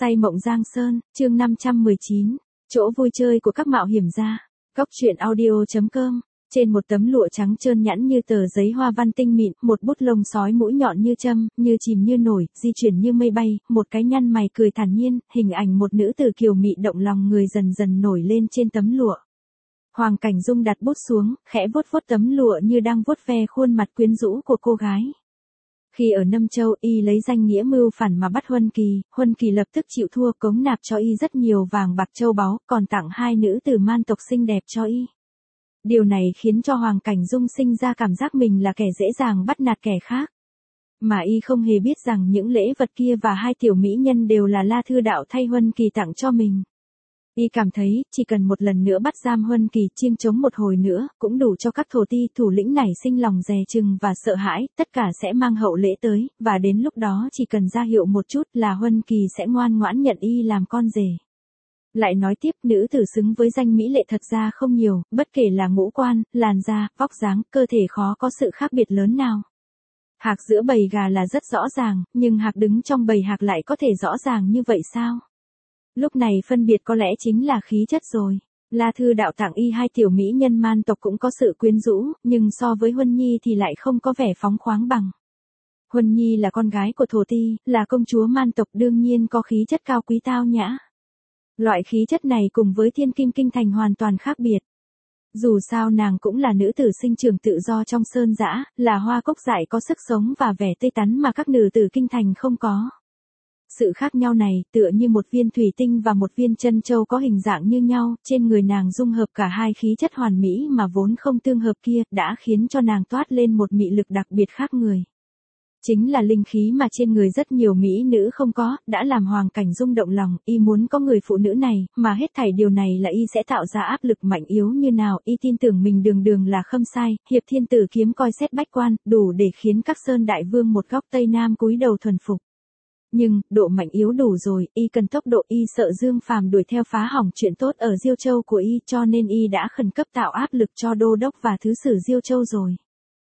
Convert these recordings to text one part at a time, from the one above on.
Say mộng Giang Sơn, chương 519, chỗ vui chơi của các mạo hiểm gia. Góc truyện audio.com. Trên một tấm lụa trắng trơn nhẵn như tờ giấy hoa văn tinh mịn, một bút lông sói mũi nhọn như châm, như chìm như nổi, di chuyển như mây bay, một cái nhăn mày cười thản nhiên, hình ảnh một nữ tử kiều mị động lòng người dần dần nổi lên trên tấm lụa. Hoàng Cảnh Dung đặt bút xuống, khẽ vuốt vuốt tấm lụa như đang vuốt ve khuôn mặt quyến rũ của cô gái. Khi ở Nâm Châu, y lấy danh nghĩa mưu phản mà bắt Huân Kỳ lập tức chịu thua, cống nạp cho y rất nhiều vàng bạc châu báu, còn tặng hai nữ tử man tộc xinh đẹp cho y. Điều này khiến cho Hoàng Cảnh Dung sinh ra cảm giác mình là kẻ dễ dàng bắt nạt kẻ khác. Mà y không hề biết rằng những lễ vật kia và hai tiểu mỹ nhân đều là La Thư Đạo thay Huân Kỳ tặng cho mình. Y cảm thấy, chỉ cần một lần nữa bắt giam Huân Kỳ chiêng trống một hồi nữa, cũng đủ cho các thổ ti thủ lĩnh này sinh lòng dè chừng và sợ hãi, tất cả sẽ mang hậu lễ tới, và đến lúc đó chỉ cần ra hiệu một chút là Huân Kỳ sẽ ngoan ngoãn nhận y làm con rể. Lại nói tiếp, nữ tử xứng với danh mỹ lệ thật ra không nhiều, bất kể là ngũ quan, làn da, vóc dáng, cơ thể khó có sự khác biệt lớn nào. Hạc giữa bầy gà là rất rõ ràng, nhưng hạc đứng trong bầy hạc lại có thể rõ ràng như vậy sao? Lúc này phân biệt có lẽ chính là khí chất rồi. La Thư Đạo tặng y hai tiểu mỹ nhân man tộc cũng có sự quyến rũ, nhưng so với Huân Nhi thì lại không có vẻ phóng khoáng bằng. Huân Nhi là con gái của thổ ti, là công chúa man tộc, đương nhiên có khí chất cao quý tao nhã. Loại khí chất này cùng với Thiên Kim Kinh Thành hoàn toàn khác biệt. Dù sao nàng cũng là nữ tử sinh trưởng tự do trong sơn dã, là hoa cúc dại có sức sống và vẻ tươi tắn mà các nữ tử Kinh Thành không có. Sự khác nhau này, tựa như một viên thủy tinh và một viên chân châu có hình dạng như nhau, trên người nàng dung hợp cả hai khí chất hoàn mỹ mà vốn không tương hợp kia, đã khiến cho nàng toát lên một mị lực đặc biệt khác người. Chính là linh khí mà trên người rất nhiều mỹ nữ không có, đã làm Hoàng Cảnh Dung động lòng, y muốn có người phụ nữ này, mà hết thảy điều này là y sẽ tạo ra áp lực mạnh yếu như nào, y tin tưởng mình đường đường là khâm sai, hiệp thiên tử kiếm coi xét bách quan, đủ để khiến các sơn đại vương một góc Tây Nam cúi đầu thuần phục. Nhưng, độ mạnh yếu đủ rồi, y cần tốc độ, y sợ Dương Phàm đuổi theo phá hỏng chuyện tốt ở Diêu Châu của y, cho nên y đã khẩn cấp tạo áp lực cho đô đốc và thứ sử Diêu Châu rồi.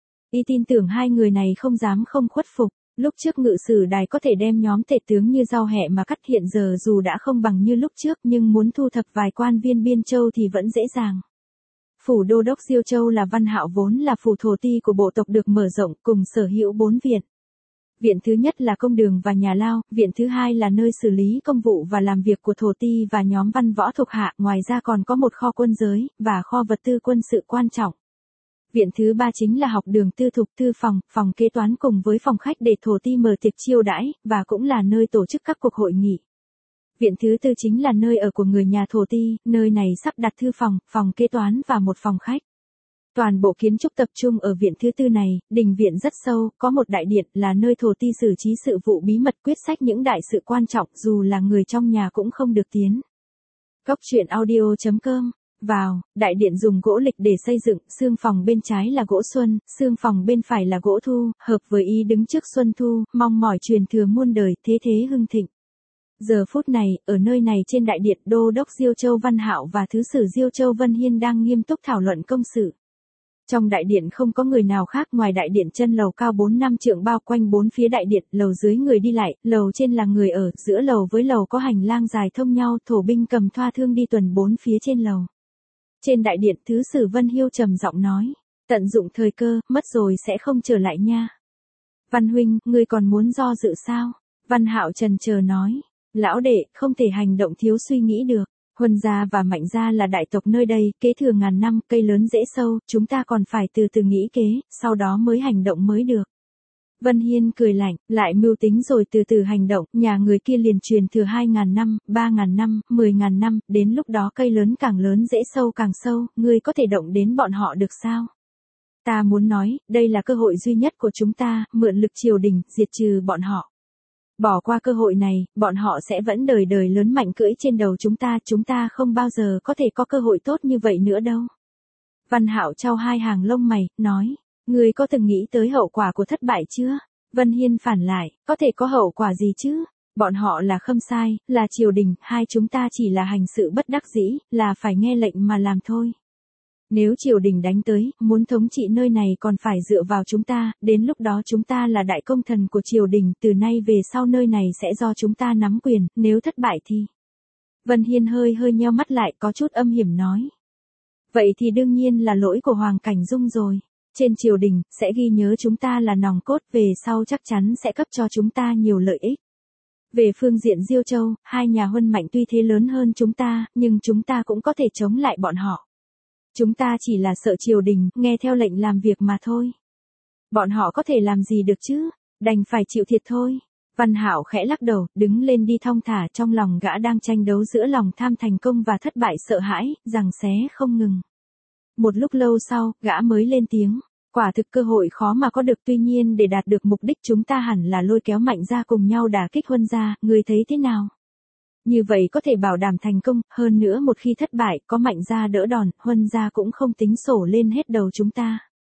Y tin tưởng hai người này không dám không khuất phục, lúc trước ngự sử đài có thể đem nhóm tể tướng như rau hẹ mà cắt, hiện giờ dù đã không bằng như lúc trước nhưng muốn thu thập vài quan viên Biên Châu thì vẫn dễ dàng. Phủ đô đốc Diêu Châu là Văn Hạo vốn là phủ thổ ti của bộ tộc được mở rộng cùng sở hữu 4 viện. Viện thứ nhất là công đường và nhà lao, viện thứ hai là nơi xử lý công vụ và làm việc của thổ ti và nhóm văn võ thuộc hạ, ngoài ra còn có một kho quân giới, và kho vật tư quân sự quan trọng. Viện thứ ba chính là học đường tư thục, thư phòng, phòng kế toán cùng với phòng khách để thổ ti mở tiệc chiêu đãi, và cũng là nơi tổ chức các cuộc hội nghị. Viện thứ tư chính là nơi ở của người nhà thổ ti, nơi này sắp đặt thư phòng, phòng kế toán và một phòng khách. Toàn bộ kiến trúc tập trung ở viện thứ tư này, đình viện rất sâu, có một đại điện là nơi thổ ti xử trí sự vụ bí mật, quyết sách những đại sự quan trọng, dù là người trong nhà cũng không được tiến. Góc truyện audio.com. Vào, đại điện dùng gỗ lịch để xây dựng, xương phòng bên trái là gỗ xuân, xương phòng bên phải là gỗ thu, hợp với ý đứng trước xuân thu, mong mỏi truyền thừa muôn đời, thế thế hưng thịnh. Giờ phút này, ở nơi này trên đại điện, đô đốc Diêu Châu Văn Hạo và thứ sử Diêu Châu Vân Hiên đang nghiêm túc thảo luận công sự. Trong đại điện không có người nào khác ngoài đại điện chân lầu cao 4-5 trượng bao quanh bốn phía đại điện, lầu dưới người đi lại, lầu trên là người ở, giữa lầu với lầu có hành lang dài thông nhau, thổ binh cầm thoa thương đi tuần bốn phía trên lầu. Trên đại điện, thứ sử Vân Hiêu trầm giọng nói, tận dụng thời cơ, mất rồi sẽ không trở lại nha. Văn huynh, ngươi còn muốn do dự sao? Văn Hạo trần chờ nói, lão đệ, không thể hành động thiếu suy nghĩ được. Huân gia và Mạnh gia là đại tộc nơi đây, kế thừa ngàn năm, cây lớn rễ sâu, chúng ta còn phải từ từ nghĩ kế, sau đó mới hành động mới được. Vân Hiên cười lạnh, lại mưu tính rồi từ từ hành động, nhà người kia liền truyền thừa 2.000 năm, 3.000 năm, 10.000 năm, đến lúc đó cây lớn càng lớn rễ sâu càng sâu, ngươi có thể động đến bọn họ được sao? Ta muốn nói, đây là cơ hội duy nhất của chúng ta, mượn lực triều đình, diệt trừ bọn họ. Bỏ qua cơ hội này, bọn họ sẽ vẫn đời đời lớn mạnh cưỡi trên đầu chúng ta không bao giờ có thể có cơ hội tốt như vậy nữa đâu. Văn Hạo chau hai hàng lông mày, nói, ngươi có từng nghĩ tới hậu quả của thất bại chưa? Vân Hiên phản lại, có thể có hậu quả gì chứ? Bọn họ là khâm sai, là triều đình, hai chúng ta chỉ là hành sự bất đắc dĩ, là phải nghe lệnh mà làm thôi. Nếu triều đình đánh tới, muốn thống trị nơi này còn phải dựa vào chúng ta, đến lúc đó chúng ta là đại công thần của triều đình, từ nay về sau nơi này sẽ do chúng ta nắm quyền, nếu thất bại thì... Vân Hiên hơi nheo mắt lại có chút âm hiểm nói. Vậy thì đương nhiên là lỗi của Hoàng Cảnh Dung rồi. Trên triều đình, sẽ ghi nhớ chúng ta là nòng cốt, về sau chắc chắn sẽ cấp cho chúng ta nhiều lợi ích. Về phương diện Diêu Châu, hai nhà Huân mạnh tuy thế lớn hơn chúng ta, nhưng chúng ta cũng có thể chống lại bọn họ. Chúng ta chỉ là sợ triều đình, nghe theo lệnh làm việc mà thôi. Bọn họ có thể làm gì được chứ, đành phải chịu thiệt thôi. Văn Hạo khẽ lắc đầu, đứng lên đi thong thả, trong lòng gã đang tranh đấu giữa lòng tham thành công và thất bại sợ hãi, giằng xé không ngừng. Một lúc lâu sau, gã mới lên tiếng. Quả thực cơ hội khó mà có được, tuy nhiên để đạt được mục đích chúng ta hẳn là lôi kéo Mạnh gia cùng nhau đả kích Huân gia, ngươi thấy thế nào? Như vậy có thể bảo đảm thành công, hơn nữa một khi thất bại, có Mạnh gia đỡ đòn, Huân gia cũng không tính sổ lên hết đầu chúng ta.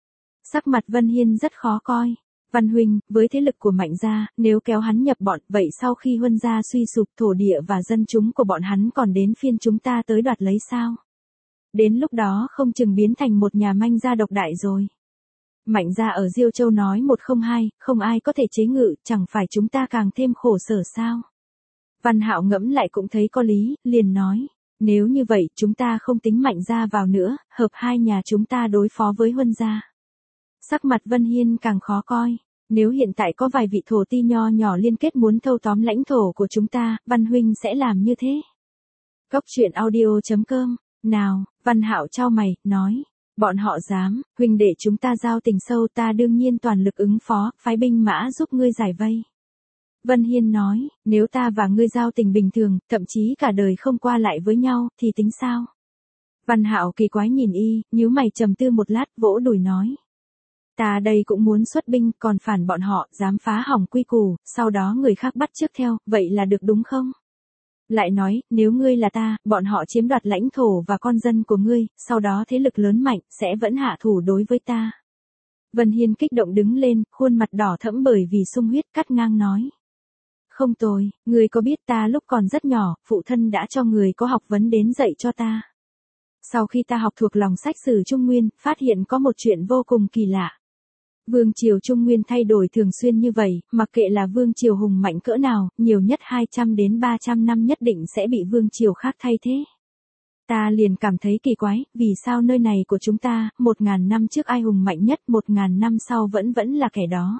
Sắc mặt Vân Hiên rất khó coi. Văn huynh, với thế lực của Mạnh gia, nếu kéo hắn nhập bọn, vậy sau khi Huân gia suy sụp, thổ địa và dân chúng của bọn hắn còn đến phiên chúng ta tới đoạt lấy sao? Đến lúc đó không chừng biến thành một nhà manh gia độc đại rồi. Mạnh gia ở Diêu Châu nói một không hai, không ai có thể chế ngự, chẳng phải chúng ta càng thêm khổ sở sao? Văn Hạo ngẫm lại cũng thấy có lý, liền nói, nếu như vậy chúng ta không tính Mạnh gia vào nữa, hợp hai nhà chúng ta đối phó với Huân gia. Sắc mặt Vân Hiên càng khó coi, nếu hiện tại có vài vị thổ ti nho nhỏ liên kết muốn thâu tóm lãnh thổ của chúng ta, Văn huynh sẽ làm như thế. Cốc truyện audio.com, nào, Văn Hạo chau mày, nói. Bọn họ dám, huynh để chúng ta giao tình sâu, ta đương nhiên toàn lực ứng phó, phái binh mã giúp ngươi giải vây. Vân Hiên nói, nếu ta và ngươi giao tình bình thường, thậm chí cả đời không qua lại với nhau, thì tính sao? Văn Hạo kỳ quái nhìn y, nhíu mày trầm tư một lát, vỗ đùi nói. Ta đây cũng muốn xuất binh, còn phản bọn họ, dám phá hỏng quy củ, sau đó người khác bắt chước theo, vậy là được đúng không? Lại nói, nếu ngươi là ta, bọn họ chiếm đoạt lãnh thổ và con dân của ngươi, sau đó thế lực lớn mạnh, sẽ vẫn hạ thủ đối với ta. Vân Hiên kích động đứng lên, khuôn mặt đỏ thẫm bởi vì sung huyết, cắt ngang nói. Không tồi, ngươi có biết ta lúc còn rất nhỏ, phụ thân đã cho người có học vấn đến dạy cho ta. Sau khi ta học thuộc lòng sách sử Trung Nguyên, phát hiện có một chuyện vô cùng kỳ lạ. Vương triều Trung Nguyên thay đổi thường xuyên như vậy, mặc kệ là vương triều hùng mạnh cỡ nào, nhiều nhất 200 đến 300 năm nhất định sẽ bị vương triều khác thay thế. Ta liền cảm thấy kỳ quái, vì sao nơi này của chúng ta, 1000 năm trước ai hùng mạnh nhất, 1000 năm sau vẫn là kẻ đó.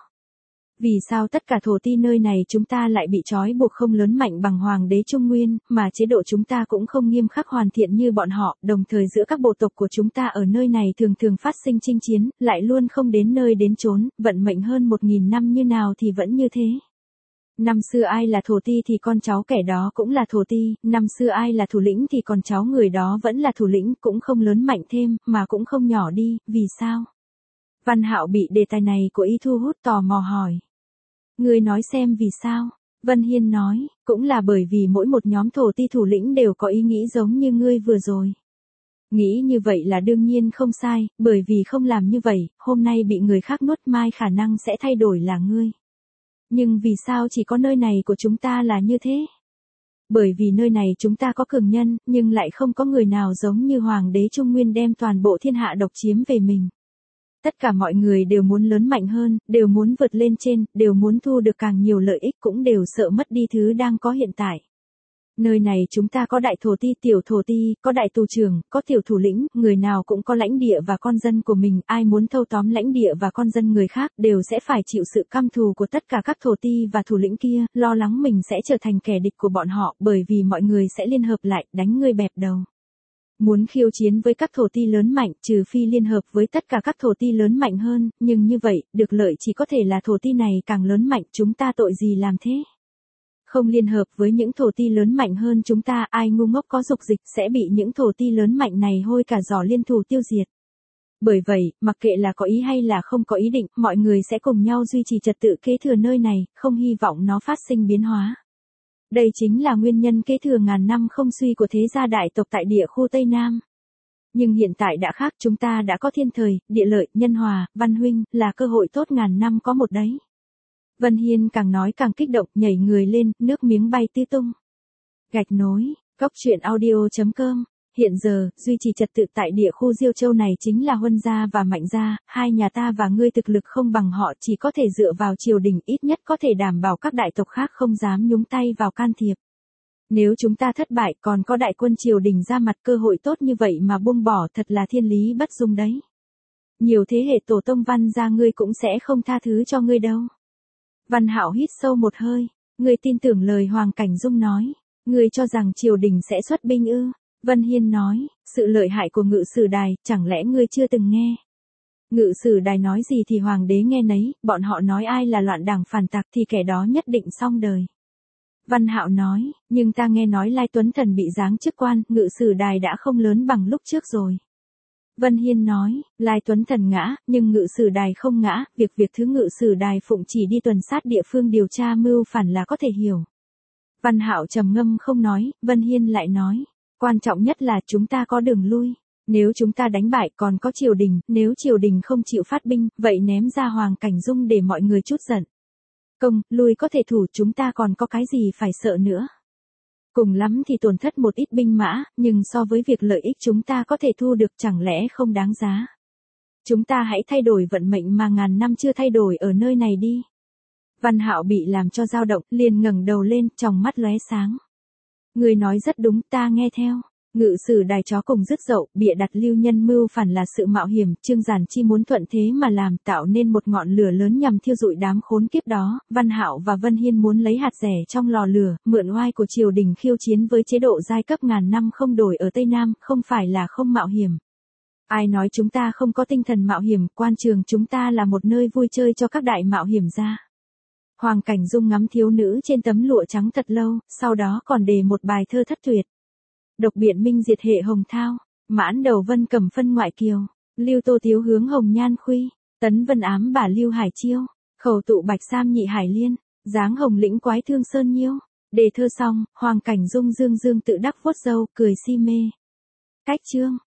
Vì sao tất cả thổ ti nơi này chúng ta lại bị trói buộc không lớn mạnh bằng hoàng đế Trung Nguyên, mà chế độ chúng ta cũng không nghiêm khắc hoàn thiện như bọn họ, đồng thời giữa các bộ tộc của chúng ta ở nơi này thường phát sinh chinh chiến, lại luôn không đến nơi đến chốn, vận mệnh hơn 1000 năm như nào thì vẫn như thế. Năm xưa ai là thổ ti thì con cháu kẻ đó cũng là thổ ti, năm xưa ai là thủ lĩnh thì con cháu người đó vẫn là thủ lĩnh, cũng không lớn mạnh thêm, mà cũng không nhỏ đi, vì sao? Văn Hạo bị đề tài này của y thu hút, tò mò hỏi. Ngươi nói xem vì sao? Vân Hiên nói, cũng là bởi vì mỗi một nhóm thổ ti thủ lĩnh đều có ý nghĩ giống như ngươi vừa rồi. Nghĩ như vậy là đương nhiên không sai, bởi vì không làm như vậy, hôm nay bị người khác nuốt mai khả năng sẽ thay đổi là ngươi. Nhưng vì sao chỉ có nơi này của chúng ta là như thế? Bởi vì nơi này chúng ta có cường nhân, nhưng lại không có người nào giống như Hoàng đế Trung Nguyên đem toàn bộ thiên hạ độc chiếm về mình. Tất cả mọi người đều muốn lớn mạnh hơn, đều muốn vượt lên trên, đều muốn thu được càng nhiều lợi ích, cũng đều sợ mất đi thứ đang có hiện tại. Nơi này chúng ta có đại thổ ti, tiểu thổ ti, có đại tù trưởng, có tiểu thủ lĩnh, người nào cũng có lãnh địa và con dân của mình, ai muốn thâu tóm lãnh địa và con dân người khác đều sẽ phải chịu sự căm thù của tất cả các thổ ti và thủ lĩnh kia, lo lắng mình sẽ trở thành kẻ địch của bọn họ, bởi vì mọi người sẽ liên hợp lại, đánh ngươi bẹp đầu. Muốn khiêu chiến với các thổ ti lớn mạnh, trừ phi liên hợp với tất cả các thổ ti lớn mạnh hơn, nhưng như vậy, được lợi chỉ có thể là thổ ti này càng lớn mạnh, chúng ta tội gì làm thế? Không liên hợp với những thổ ti lớn mạnh hơn chúng ta, ai ngu ngốc có dục dịch sẽ bị những thổ ti lớn mạnh này hôi cả giỏ liên thủ tiêu diệt. Bởi vậy, mặc kệ là có ý hay là không có ý định, mọi người sẽ cùng nhau duy trì trật tự kế thừa nơi này, không hy vọng nó phát sinh biến hóa. Đây chính là nguyên nhân kế thừa ngàn năm không suy của thế gia đại tộc tại địa khu Tây Nam. Nhưng hiện tại đã khác, chúng ta đã có thiên thời, địa lợi, nhân hòa, Văn huynh, là cơ hội tốt ngàn năm có một đấy. Vân Hiên càng nói càng kích động, nhảy người lên, nước miếng bay tứ tung. Gạch nối, cốc truyện audio.com Hiện giờ, duy trì trật tự tại địa khu Diêu Châu này chính là Huân gia và Mạnh gia, hai nhà ta và ngươi thực lực không bằng họ, chỉ có thể dựa vào triều đình, ít nhất có thể đảm bảo các đại tộc khác không dám nhúng tay vào can thiệp. Nếu chúng ta thất bại còn có đại quân triều đình ra mặt, cơ hội tốt như vậy mà buông bỏ thật là thiên lý bất dung đấy. Nhiều thế hệ tổ tông Văn gia ngươi cũng sẽ không tha thứ cho ngươi đâu. Văn Hạo hít sâu một hơi, ngươi tin tưởng lời Hoàng Cảnh Dung nói, ngươi cho rằng triều đình sẽ xuất binh ư? Vân Hiên nói, sự lợi hại của Ngự Sử Đài, chẳng lẽ ngươi chưa từng nghe? Ngự Sử Đài nói gì thì hoàng đế nghe nấy, bọn họ nói ai là loạn đảng phản tặc thì kẻ đó nhất định xong đời. Văn Hạo nói, nhưng ta nghe nói Lai Tuấn Thần bị giáng chức quan, Ngự Sử Đài đã không lớn bằng lúc trước rồi. Vân Hiên nói, Lai Tuấn Thần ngã, nhưng Ngự Sử Đài không ngã, việc thứ Ngự Sử Đài phụng chỉ đi tuần sát địa phương điều tra mưu phản là có thể hiểu. Văn Hạo trầm ngâm không nói, Vân Hiên lại nói, quan trọng nhất là chúng ta có đường lui. Nếu chúng ta đánh bại còn có triều đình, nếu triều đình không chịu phát binh, vậy ném ra Hoàng Cảnh Dung để mọi người chút giận. Công, lui có thể thủ, chúng ta còn có cái gì phải sợ nữa. Cùng lắm thì tổn thất một ít binh mã, nhưng so với việc lợi ích chúng ta có thể thu được chẳng lẽ không đáng giá. Chúng ta hãy thay đổi vận mệnh mà ngàn năm chưa thay đổi ở nơi này đi. Văn Hạo bị làm cho dao động, liền ngẩng đầu lên, tròng mắt lóe sáng. Người nói rất đúng, ta nghe theo. Ngự Sử Đài chó cùng rứt dậu, bịa đặt lưu nhân mưu phản là sự mạo hiểm, Trương Giản Chi muốn thuận thế mà làm, tạo nên một ngọn lửa lớn nhằm thiêu rụi đám khốn kiếp đó. Văn Hạo và Vân Hiên muốn lấy hạt rẻ trong lò lửa, mượn oai của triều đình khiêu chiến với chế độ giai cấp ngàn năm không đổi ở Tây Nam, không phải là không mạo hiểm. Ai nói chúng ta không có tinh thần mạo hiểm, quan trường chúng ta là một nơi vui chơi cho các đại mạo hiểm gia. Hoàng Cảnh Dung ngắm thiếu nữ trên tấm lụa trắng thật lâu, sau đó còn đề một bài thơ thất tuyệt. Độc biện minh diệt hệ hồng thao, mãn đầu vân cầm phân ngoại kiều, lưu tô tiếu hướng hồng nhan khuy, tấn vân ám bà lưu hải chiêu, khẩu tụ bạch sam nhị hải liên, dáng hồng lĩnh quái thương sơn nhiêu. Đề thơ xong, Hoàng Cảnh Dung dương dương tự đắc vuốt râu, cười si mê. Cách chương.